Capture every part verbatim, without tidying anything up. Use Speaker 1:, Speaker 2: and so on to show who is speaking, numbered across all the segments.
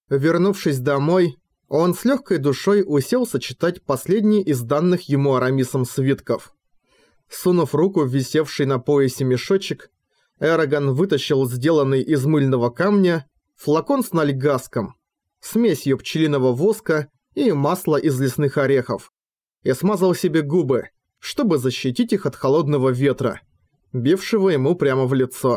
Speaker 1: Вернувшись домой, он с легкой душой уселся читать последний из данных ему Арамисом свитков. Сунув руку в висевший на поясе мешочек, Эрагон вытащил сделанный из мыльного камня флакон с нальгаском, смесью пчелиного воска и масла из лесных орехов, и смазал себе губы, чтобы защитить их от холодного ветра, бившего ему прямо в лицо.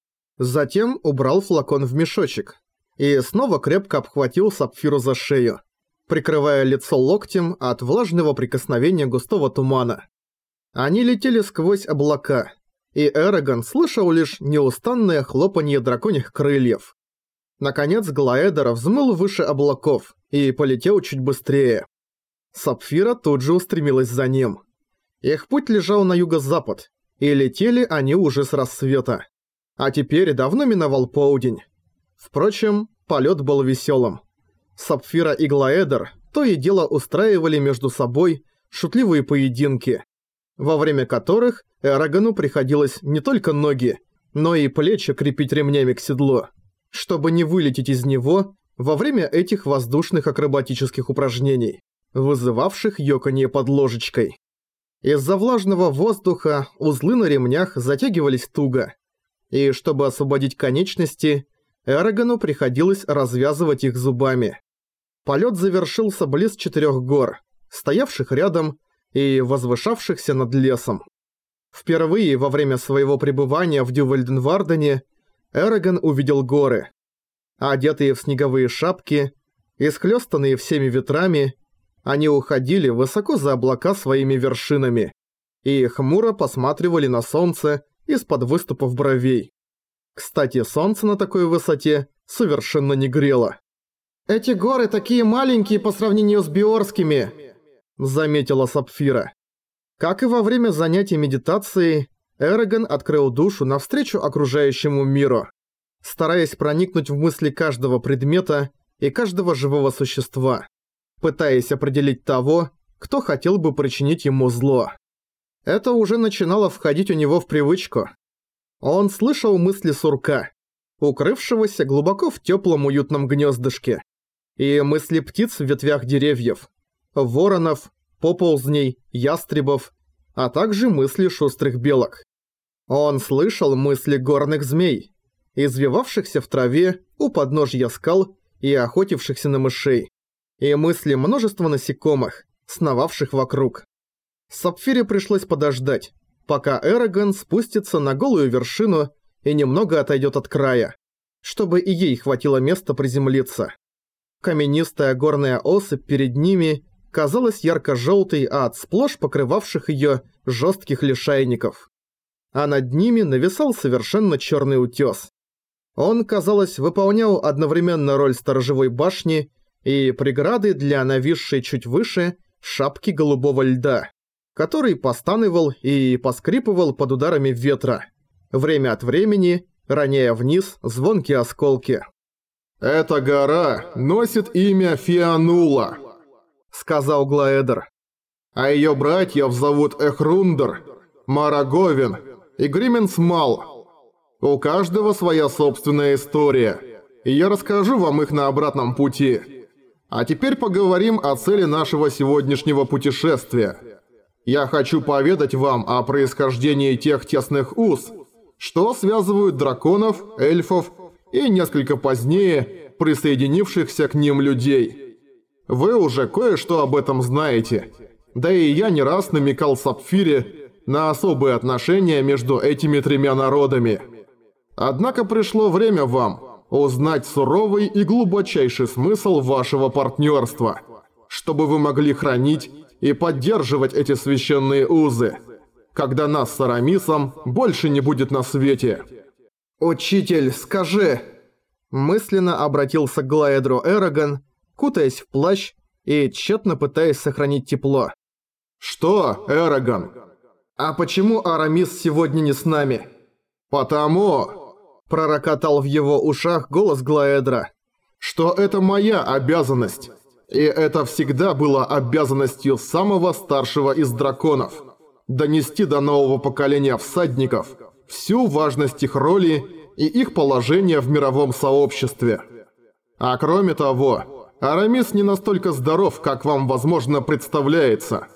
Speaker 1: Затем убрал флакон в мешочек и снова крепко обхватил Сапфиру за шею, прикрывая лицо локтем от влажного прикосновения густого тумана. Они летели сквозь облака, и Эрагон слышал лишь неустанное хлопанье драконьих крыльев. Наконец Глаэдер взмыл выше облаков и полетел чуть быстрее. Сапфира тут же устремилась за ним. Их путь лежал на юго-запад, и летели они уже с рассвета. А теперь давно миновал полдень. Впрочем, полет был веселым. Сапфира и Глаэдер то и дело устраивали между собой шутливые поединки, во время которых Эрагону приходилось не только ноги, но и плечи крепить ремнями к седлу, чтобы не вылететь из него во время этих воздушных акробатических упражнений, вызывавших ёканье под ложечкой. Из-за влажного воздуха узлы на ремнях затягивались туго, и чтобы освободить конечности, Эрагону приходилось развязывать их зубами. Полет завершился близ четырех гор, стоявших рядом и возвышавшихся над лесом. Впервые во время своего пребывания в Дювальденвардене Эрагон увидел горы. Одетые в снеговые шапки, исхлёстанные всеми ветрами, они уходили высоко за облака своими вершинами и хмуро посматривали на солнце из-под выступов бровей. Кстати, солнце на такой высоте совершенно не грело. «Эти горы такие маленькие по сравнению с Биорскими», — заметила Сапфира. Как и во время занятий медитацией, Эрагон открыл душу навстречу окружающему миру, стараясь проникнуть в мысли каждого предмета и каждого живого существа, пытаясь определить того, кто хотел бы причинить ему зло. Это уже начинало входить у него в привычку. Он слышал мысли сурка, укрывшегося глубоко в теплом уютном гнездышке, и мысли птиц в ветвях деревьев, воронов, поползней, ястребов, а также мысли шустрых белок. Он слышал мысли горных змей, извивавшихся в траве у подножья скал и охотившихся на мышей, и мысли множества насекомых, сновавших вокруг. Сапфире пришлось подождать, пока Эрагон спустится на голую вершину и немного отойдет от края, чтобы и ей хватило места приземлиться. Каменистая горная осыпь перед ними казалась ярко-желтой от сплошь покрывавших ее жестких лишайников. А над ними нависал совершенно черный утес. Он, казалось, выполнял одновременно роль сторожевой башни и преграды для нависшей чуть выше шапки голубого льда, который постанывал и поскрипывал под ударами ветра, время от времени роняя вниз звонкие осколки.
Speaker 2: «Эта гора носит имя Фианула», — сказал Глаэдер. «А ее братьев зовут Эхрундер, Мараговин и Грименсмал. У каждого своя собственная история, и я расскажу вам их на обратном пути. А теперь поговорим о цели нашего сегодняшнего путешествия. Я хочу поведать вам о происхождении тех тесных уз, что связывают драконов, эльфов и несколько позднее присоединившихся к ним людей. Вы уже кое-что об этом знаете, да и я не раз намекал Сапфире на особые отношения между этими тремя народами. Однако пришло время вам узнать суровый и глубочайший смысл вашего партнерства, чтобы вы могли хранить и поддерживать эти священные узы, когда нас с Арамисом больше не будет на свете.
Speaker 1: «Учитель, скажи!» Мысленно обратился к Глаэдру Эрагон, кутаясь в плащ и тщетно пытаясь сохранить тепло.
Speaker 2: «Что, Эрагон?»
Speaker 1: «А почему Арамис сегодня не с нами?»
Speaker 2: «Потому...»
Speaker 1: пророкотал в его ушах голос Глаэдра.
Speaker 2: «Что это моя обязанность. И это всегда было обязанностью самого старшего из драконов. Донести до нового поколения всадников всю важность их роли и их положения в мировом сообществе. А кроме того, Арамис не настолько здоров, как вам, возможно, представляется.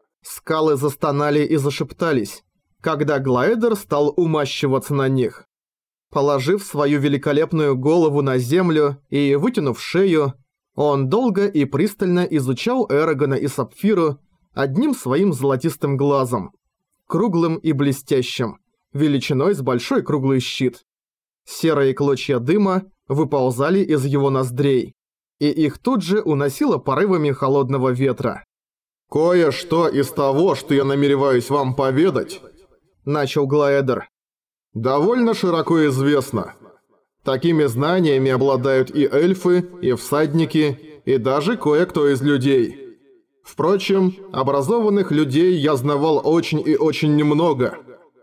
Speaker 1: Скалы застонали и зашептались, когда Глаэдер стал умащиваться на них. Положив свою великолепную голову на землю и вытянув шею, он долго и пристально изучал Эрагона и Сапфиру одним своим золотистым глазом, круглым и блестящим, величиной с большой круглый щит. Серые клочья дыма выползали из его ноздрей, и их тут же уносило порывами холодного ветра.
Speaker 2: «Кое-что из того, что я намереваюсь вам поведать», —
Speaker 1: начал Глаэдер,
Speaker 2: — «довольно широко известно. Такими знаниями обладают и эльфы, и всадники, и даже кое-кто из людей. Впрочем, образованных людей я знавал очень и очень немного.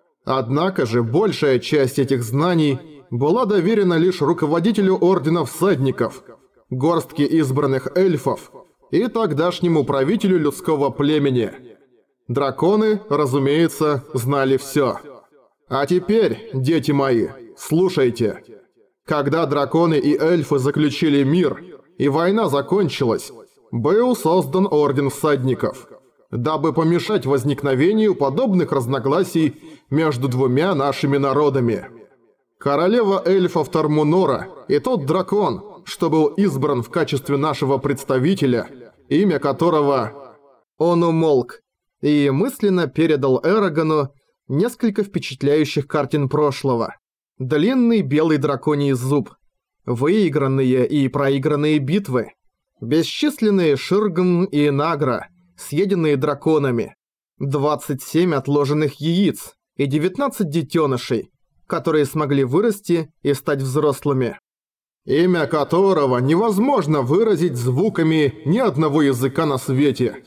Speaker 2: Однако же большая часть этих знаний была доверена лишь руководителю Ордена Всадников, горстке избранных эльфов и тогдашнему правителю людского племени. Драконы, разумеется, знали всё. А теперь, дети мои, слушайте. Когда драконы и эльфы заключили мир, и война закончилась, был создан Орден Всадников, дабы помешать возникновению подобных разногласий между двумя нашими народами. Королева эльфов Тармунора и тот дракон, что был избран в качестве нашего представителя, имя которого...
Speaker 1: Он умолк и мысленно передал Эрагону несколько впечатляющих картин прошлого. Длинный белый драконий зуб, выигранные и проигранные битвы, бесчисленные Ширгн и Награ, съеденные драконами, двадцать семь отложенных яиц и девятнадцать детенышей, которые смогли вырасти и стать взрослыми.
Speaker 2: Имя которого невозможно выразить звуками ни одного языка на свете.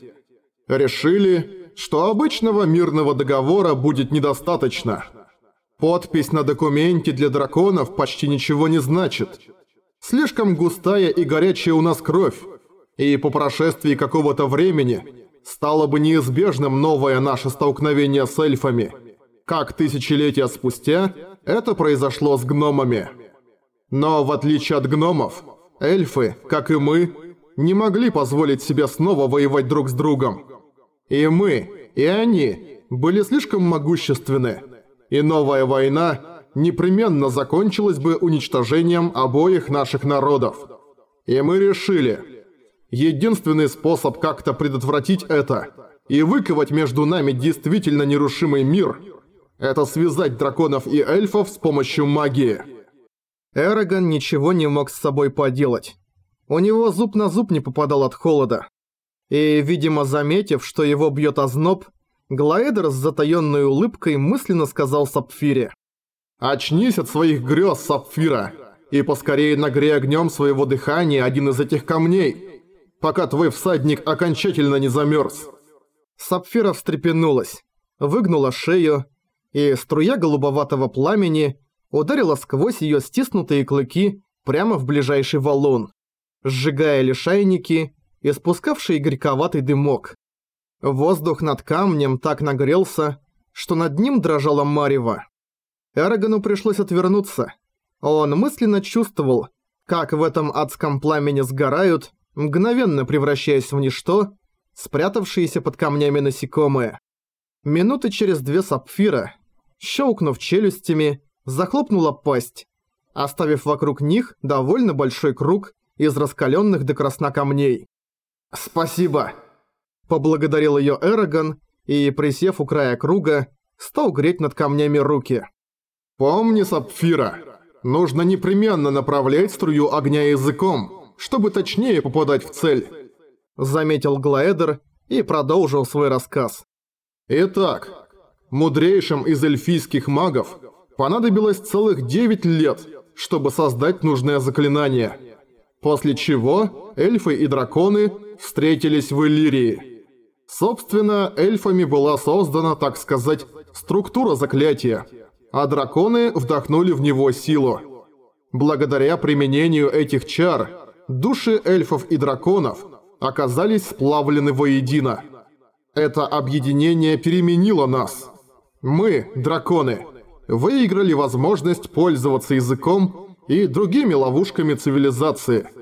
Speaker 2: Решили, что обычного мирного договора будет недостаточно. Подпись на документе для драконов почти ничего не значит. Слишком густая и горячая у нас кровь, и по прошествии какого-то времени стало бы неизбежным новое наше столкновение с эльфами. Как тысячелетия спустя это произошло с гномами. Но в отличие от гномов, эльфы, как и мы, не могли позволить себе снова воевать друг с другом. И мы, и они были слишком могущественны, и новая война непременно закончилась бы уничтожением обоих наших народов. И мы решили, единственный способ как-то предотвратить это и выковать между нами действительно нерушимый мир – это связать драконов и эльфов с помощью магии.
Speaker 1: Эрагон ничего не мог с собой поделать. У него зуб на зуб не попадал от холода. И, видимо, заметив, что его бьет озноб, Глаэдер с затаённой улыбкой мысленно сказал Сапфире:
Speaker 2: «Очнись от своих грёз, Сапфира, и поскорее нагрей огнём своего дыхания один из этих камней, пока твой всадник окончательно не замёрз».
Speaker 1: Сапфира встрепенулась, выгнула шею, и струя голубоватого пламени ударила сквозь её стиснутые клыки прямо в ближайший валун, сжигая лишайники и спускавший горьковатый дымок. Воздух над камнем так нагрелся, что над ним дрожало марево. Эрагону пришлось отвернуться. Он мысленно чувствовал, как в этом адском пламени сгорают, мгновенно превращаясь в ничто, спрятавшиеся под камнями насекомые. Минуты через две Сапфира, щелкнув челюстями, захлопнула пасть, оставив вокруг них довольно большой круг из раскаленных до красна камней. «Спасибо!» – поблагодарил ее Эрагон и, присев у края круга, стал греть над камнями руки.
Speaker 2: «Помни, Сапфира, нужно непременно направлять струю огня языком, чтобы точнее попадать в цель», –
Speaker 1: заметил Глаэдер и продолжил свой рассказ.
Speaker 2: «Итак, мудрейшим из эльфийских магов понадобилось целых девять лет, чтобы создать нужное заклинание, после чего эльфы и драконы встретились в Иллирии. Собственно, эльфами была создана, так сказать, структура заклятия, а драконы вдохнули в него силу. Благодаря применению этих чар, души эльфов и драконов оказались сплавлены воедино. Это объединение переменило нас. Мы, драконы, выиграли возможность пользоваться языком и другими ловушками цивилизации,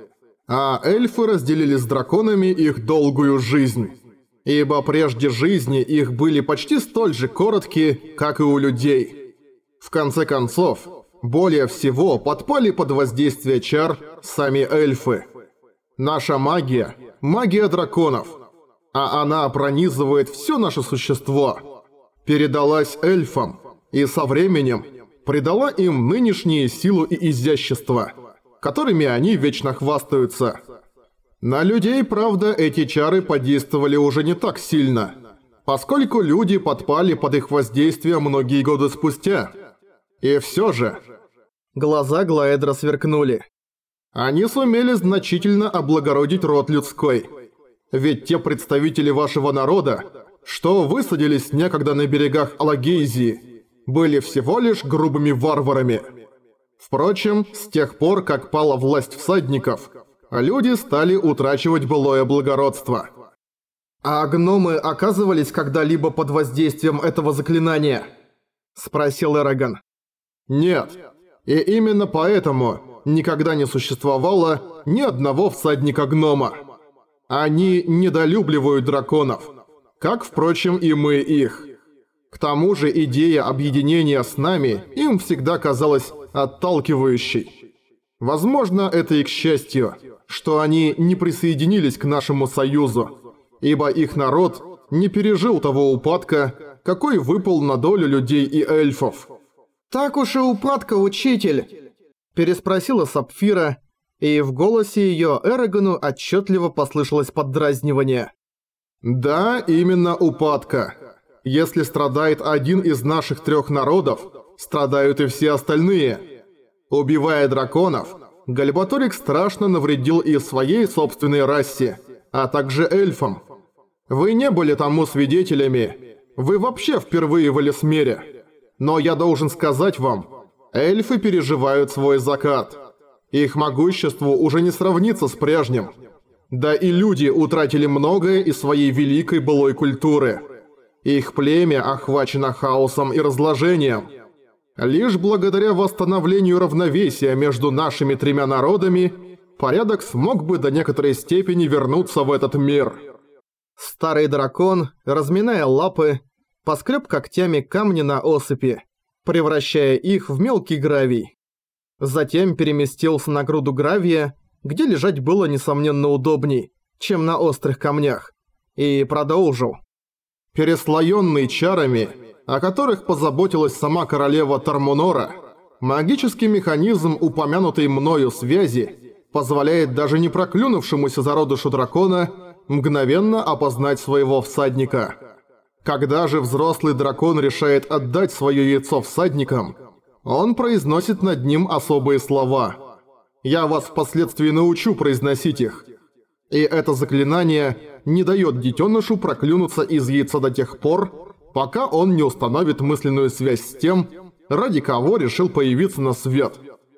Speaker 2: А эльфы разделили с драконами их долгую жизнь. Ибо прежде жизни их были почти столь же короткие, как и у людей. В конце концов, более всего подпали под воздействие чар сами эльфы. Наша магия – магия драконов, а она пронизывает все наше существо. Передалась эльфам и со временем придала им нынешние силу и изящество, которыми они вечно хвастаются. На людей, правда, эти чары подействовали уже не так сильно, поскольку люди подпали под их воздействие многие годы спустя. И все же...
Speaker 1: Глаза Глаэдра сверкнули.
Speaker 2: Они сумели значительно облагородить род людской. Ведь те представители вашего народа, что высадились некогда на берегах Алагейзии, были всего лишь грубыми варварами. Впрочем, с тех пор, как пала власть всадников, люди стали утрачивать былое благородство.
Speaker 1: «А гномы оказывались когда-либо под воздействием этого заклинания?» – спросил Эрагон.
Speaker 2: «Нет. И именно поэтому никогда не существовало ни одного всадника-гнома. Они недолюбливают драконов, как, впрочем, и мы их. К тому же идея объединения с нами им всегда казалась отталкивающей. Возможно, это и к счастью, что они не присоединились к нашему союзу, ибо их народ не пережил того упадка, какой выпал на долю людей и эльфов».
Speaker 1: «Так уж и упадка, учитель!» – переспросила Сапфира, и в голосе её Эрагону отчётливо послышалось поддразнивание.
Speaker 2: «Да, именно упадка. Если страдает один из наших трёх народов, страдают и все остальные. Убивая драконов, Гальбаторик страшно навредил и своей собственной расе, а также эльфам. Вы не были тому свидетелями, вы вообще впервые в Элисмере. Но я должен сказать вам, эльфы переживают свой закат. Их могуществу уже не сравнится с прежним. Да и люди утратили многое из своей великой былой культуры. Их племя охвачено хаосом и разложением. Лишь благодаря восстановлению равновесия между нашими тремя народами, порядок смог бы до некоторой степени вернуться в этот мир».
Speaker 1: Старый дракон, разминая лапы, поскреб когтями камни на осыпи, превращая их в мелкий гравий. Затем переместился на груду гравия, где лежать было несомненно удобней, чем на острых камнях, и продолжил.
Speaker 2: «Переслоенный чарами, о которых позаботилась сама королева Тармунора, магический механизм упомянутой мною связи позволяет даже не проклюнувшемуся зародышу дракона мгновенно опознать своего всадника. Когда же взрослый дракон решает отдать свое яйцо всадникам, он произносит над ним особые слова. Я вас впоследствии научу произносить их. И это заклинание не дает детенышу проклюнуться из яйца до тех пор, пока он не установит мысленную связь с тем, ради кого решил появиться на свет.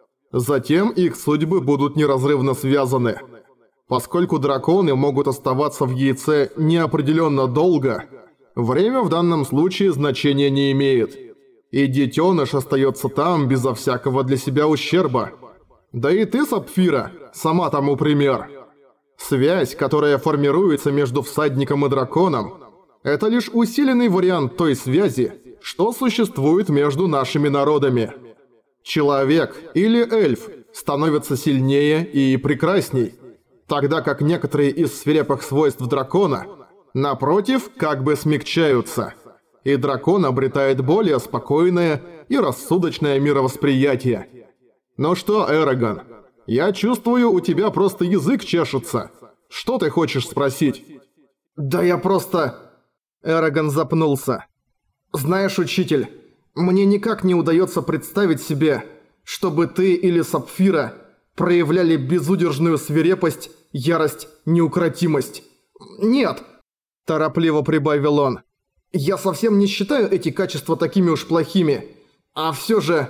Speaker 2: Затем их судьбы будут неразрывно связаны. Поскольку драконы могут оставаться в яйце неопределенно долго, время в данном случае значения не имеет. И детеныш остается там безо всякого для себя ущерба. Да и ты, Сапфира, сама тому пример. Связь, которая формируется между всадником и драконом, это лишь усиленный вариант той связи, что существует между нашими народами. Человек или эльф становится сильнее и прекрасней, тогда как некоторые из свирепых свойств дракона, напротив, как бы смягчаются, и дракон обретает более спокойное и рассудочное мировосприятие. Ну что, Эрагон, я чувствую, у тебя просто язык чешется. Что ты хочешь спросить?
Speaker 1: «Да я просто...» Эрагон запнулся. «Знаешь, учитель, мне никак не удается представить себе, чтобы ты или Сапфира проявляли безудержную свирепость, ярость, неукротимость. Нет!» Торопливо прибавил он. «Я совсем не считаю эти качества такими уж плохими. А все же...»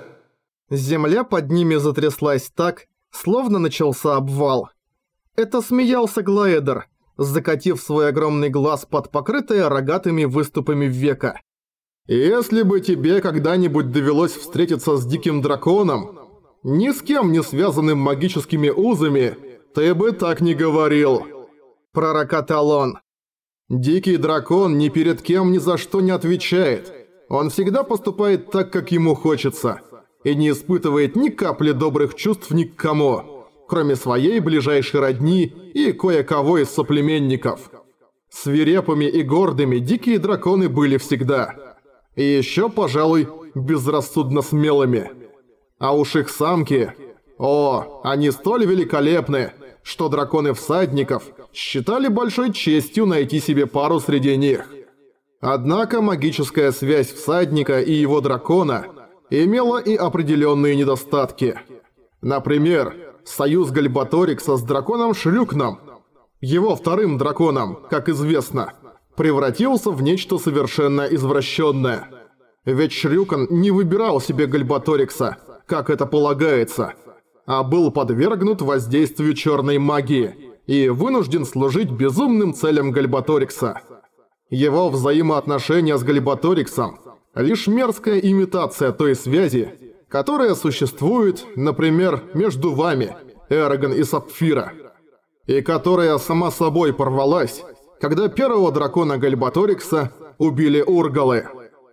Speaker 1: Земля под ними затряслась так, словно начался обвал. Это смеялся Глаэдер, закатив свой огромный глаз под покрытое рогатыми выступами века.
Speaker 2: «Если бы тебе когда-нибудь довелось встретиться с диким драконом, ни с кем не связанным магическими узами, «Ты бы так не говорил», – пророкотал он. «Дикий дракон ни перед кем ни за что не отвечает. Он всегда поступает так, как ему хочется, и не испытывает ни капли добрых чувств ни к кому, кроме своей ближайшей родни и кое-кого из соплеменников. Свирепыми и гордыми дикие драконы были всегда. И еще, пожалуй, безрассудно смелыми. А уж их самки... О, они столь великолепны, что драконы-всадников считали большой честью найти себе пару среди них. Однако магическая связь всадника и его дракона имела и определенные недостатки. Например, союз Гальбаторикса с драконом Шрюкном, его вторым драконом, как известно, превратился в нечто совершенно извращенное. Ведь Шрюкан не выбирал себе Гальбаторикса, как это полагается, а был подвергнут воздействию черной магии и вынужден служить безумным целям Гальбаторикса. Его взаимоотношения с Гальбаториксом – лишь мерзкая имитация той связи, которая существует, например, между вами, Эрагон и Сапфира, и которая сама собой порвалась, когда первого дракона Гальбаторикса убили Ургалы.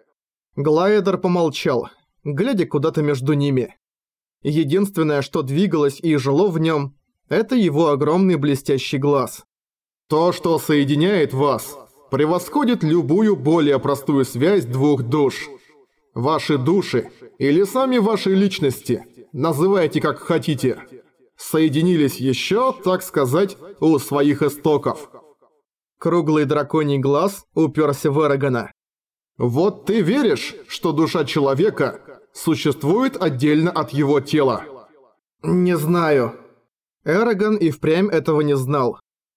Speaker 1: Глаедер помолчал, глядя куда-то между ними. Единственное, что двигалось и жило в нем, это его огромный блестящий глаз.
Speaker 2: То, что соединяет вас, превосходит любую более простую связь двух душ. Ваши души, или сами ваши личности, называйте как хотите, соединились еще, так сказать, у своих истоков.
Speaker 1: Круглый драконий глаз уперся в Эрагона.
Speaker 2: Вот ты веришь, что душа человека существует отдельно от его тела?
Speaker 1: Не знаю. Эрагон и впрямь этого не знал.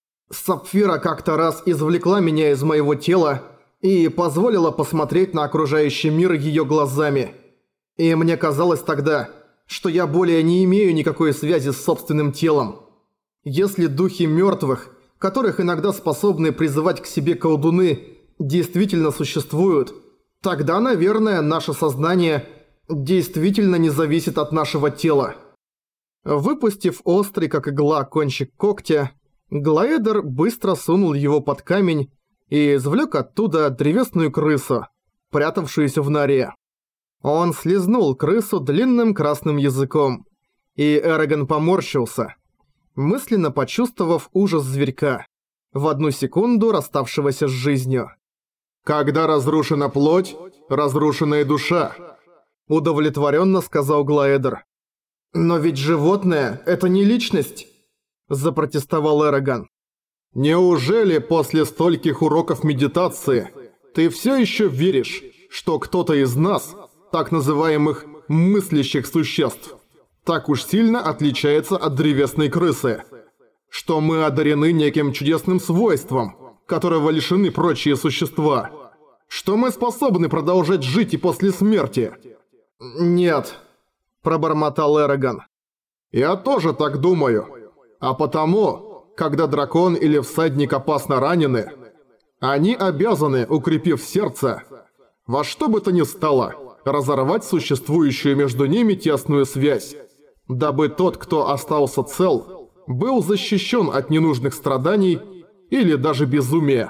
Speaker 1: Сапфира как-то раз извлекла меня из моего тела и позволила посмотреть на окружающий мир ее глазами. И мне казалось тогда, что я более не имею никакой связи с собственным телом. Если духи мертвых, которых иногда способны призывать к себе колдуны, действительно существуют, тогда, наверное, наше сознание действительно не зависит от нашего тела. Выпустив острый, как игла, кончик когтя, Глаедер быстро сунул его под камень и извлек оттуда древесную крысу, прятавшуюся в норе. Он слизнул крысу длинным красным языком, и Эрагон поморщился, мысленно почувствовав ужас зверька, в одну секунду расставшегося с жизнью.
Speaker 2: «Когда разрушена плоть, разрушена и душа»,
Speaker 1: – удовлетворенно сказал Глаедер. «Но ведь животное – это не личность», – запротестовал Эрагон.
Speaker 2: «Неужели после стольких уроков медитации ты все еще веришь, что кто-то из нас, так называемых мыслящих существ, так уж сильно отличается от древесной крысы? Что мы одарены неким чудесным свойством, которого лишены прочие существа? Что мы способны продолжать жить и после смерти?»
Speaker 1: «Нет», – пробормотал Эрагон.
Speaker 2: «Я тоже так думаю. А потому, когда дракон или всадник опасно ранены, они обязаны, укрепив сердце, во что бы то ни стало, разорвать существующую между ними тесную связь, дабы тот, кто остался цел, был защищен от ненужных страданий или даже безумия.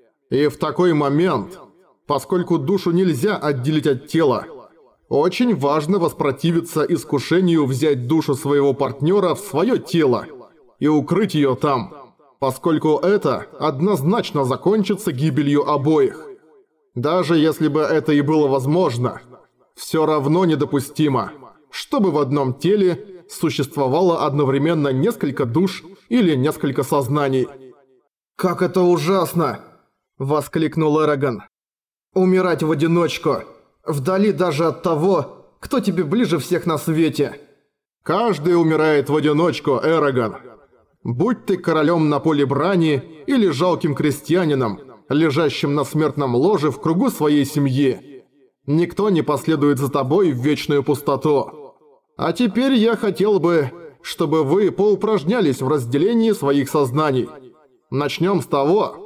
Speaker 2: И в такой момент, поскольку душу нельзя отделить от тела, очень важно воспротивиться искушению взять душу своего партнера в свое тело и укрыть ее там, поскольку это однозначно закончится гибелью обоих. Даже если бы это и было возможно, все равно недопустимо, чтобы в одном теле существовало одновременно несколько душ или несколько сознаний.
Speaker 1: «Как это ужасно!» – воскликнул Эрагон. «Умирать в одиночку, вдали даже от того, кто тебе ближе всех на свете».
Speaker 2: «Каждый умирает в одиночку, Эрагон. Будь ты королем на поле брани или жалким крестьянином, лежащим на смертном ложе в кругу своей семьи. Никто не последует за тобой в вечную пустоту. А теперь я хотел бы, чтобы вы поупражнялись в разделении своих сознаний. Начнем с того,